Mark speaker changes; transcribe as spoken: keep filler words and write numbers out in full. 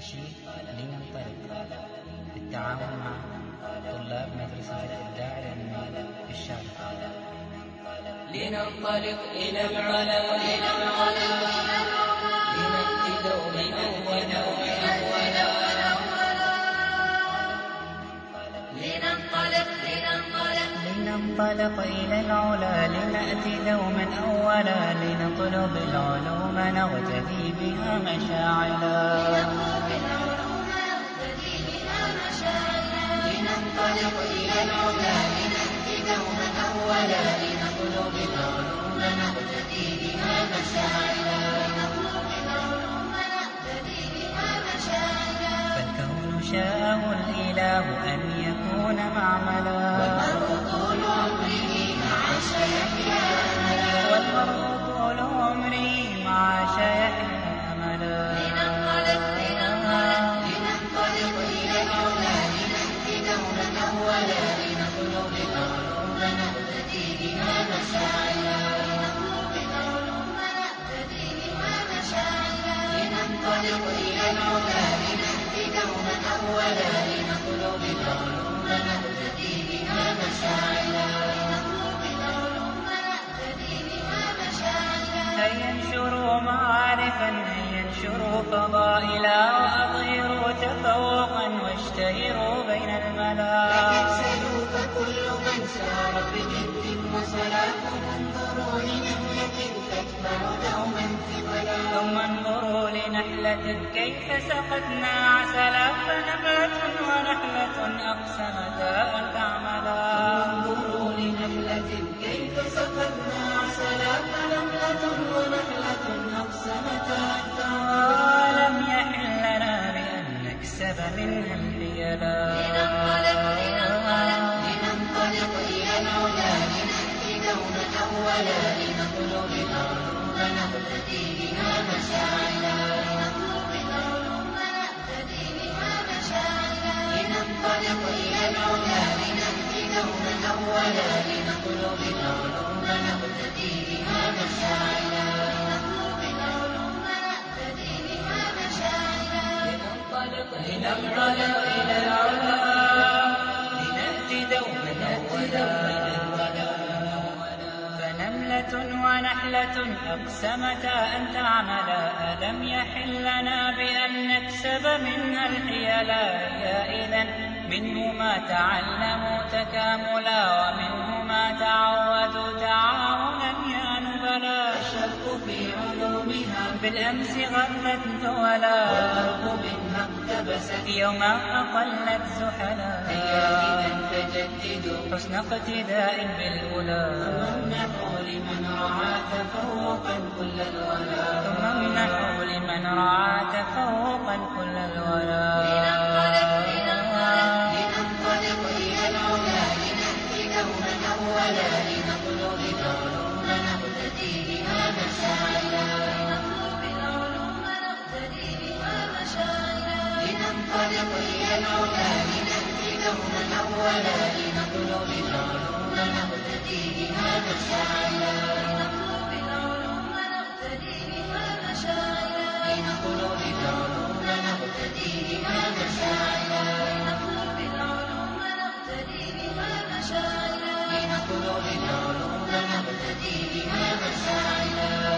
Speaker 1: نشيد لننطلق بالتعاون مع طلاب مدرسة الإبداع العلمي بالشارقة.
Speaker 2: لننطلق إلى العلا لنأتي دوما أولا
Speaker 1: لننطلق إلى العلا لنأتي دوما أولا لنطلب العلوم نغتدي بها مشاعلا.
Speaker 2: لننطلق إلى العلا لنأتي دوما أولا لنطلب العلوم نغتدي بها مشاعلا.
Speaker 1: فالكون شاءه الإله أن يكون معملا
Speaker 2: والمرء طول عمره مع شيحيا أملا
Speaker 1: والمرء طول عمره مع شيحيا أملا.
Speaker 2: لننطلق لننطلق إلى العلا لنأتي دوما أولا لنطلب العلوم نغتدي بها مشاعلا. لننطلق إلى العلا لنأتي دوما أولا لنطلب العلوم نغتدي بها مشاعلا.
Speaker 1: هيا انشروا معارفا هيا انشروا فضائلا وأظهروا تفوقا واشتهروا بين الملا.
Speaker 2: تكسلوا فكل من سار بجد وصلاة انظروا لنملة تتبع دوما ثقلا.
Speaker 1: ثم انظروا لنحلة كيف سقتنا عسلا فنبلة ونحلة أقسمتا أن تعملا.
Speaker 2: انظروا لنملة كيف سقتنا عسلا فنملة ونحلة أقسمتا أن تعملا.
Speaker 1: لم يحل لنا بأن نكسب منها الحيلا.
Speaker 2: لننطلق إلى العلا لنأتي دوما أولا لنطلب العلوم نغتدي بها مشاعلا. لننطلق إلى العلا لنأتي دوما أولا لنطلب العلوم نغتدي بها مشاعلا. لننطلق إلى العلا
Speaker 1: لنأتي دوما أولا فنملة ونحلة أقسمتا أن تعملا. ألم يحل لنا بأن نكسب منها الحيلا. يا إذن منه ما تعلموا تكاملا ومنه ما تعودوا تعاونا يا نبلا.
Speaker 2: الشرق في علومها
Speaker 1: بالأمس غرت دولا
Speaker 2: والغرب منها اقتبست
Speaker 1: يوما أقلت زحلا.
Speaker 2: هيا إذا فجددوا
Speaker 1: حسن اقتداء بالأولى
Speaker 2: وامنحوا لمن رعى تفوقا كل الولا.
Speaker 1: ثم امنحوا لمن رعى تفوقا كل الولا.
Speaker 2: لننطلق إلى العلا لنأتي دوما أولا لنطلب العلوم نغتدي بها مشاعلا. لننطلق إلى العلا لنأتي دوما أولا لنطلب العلوم نغتدي بها مشاعلا. لنطلب العلوم نغتدي بها مشاعلا. لنطلب العلوم نغتدي بها مشاعلا.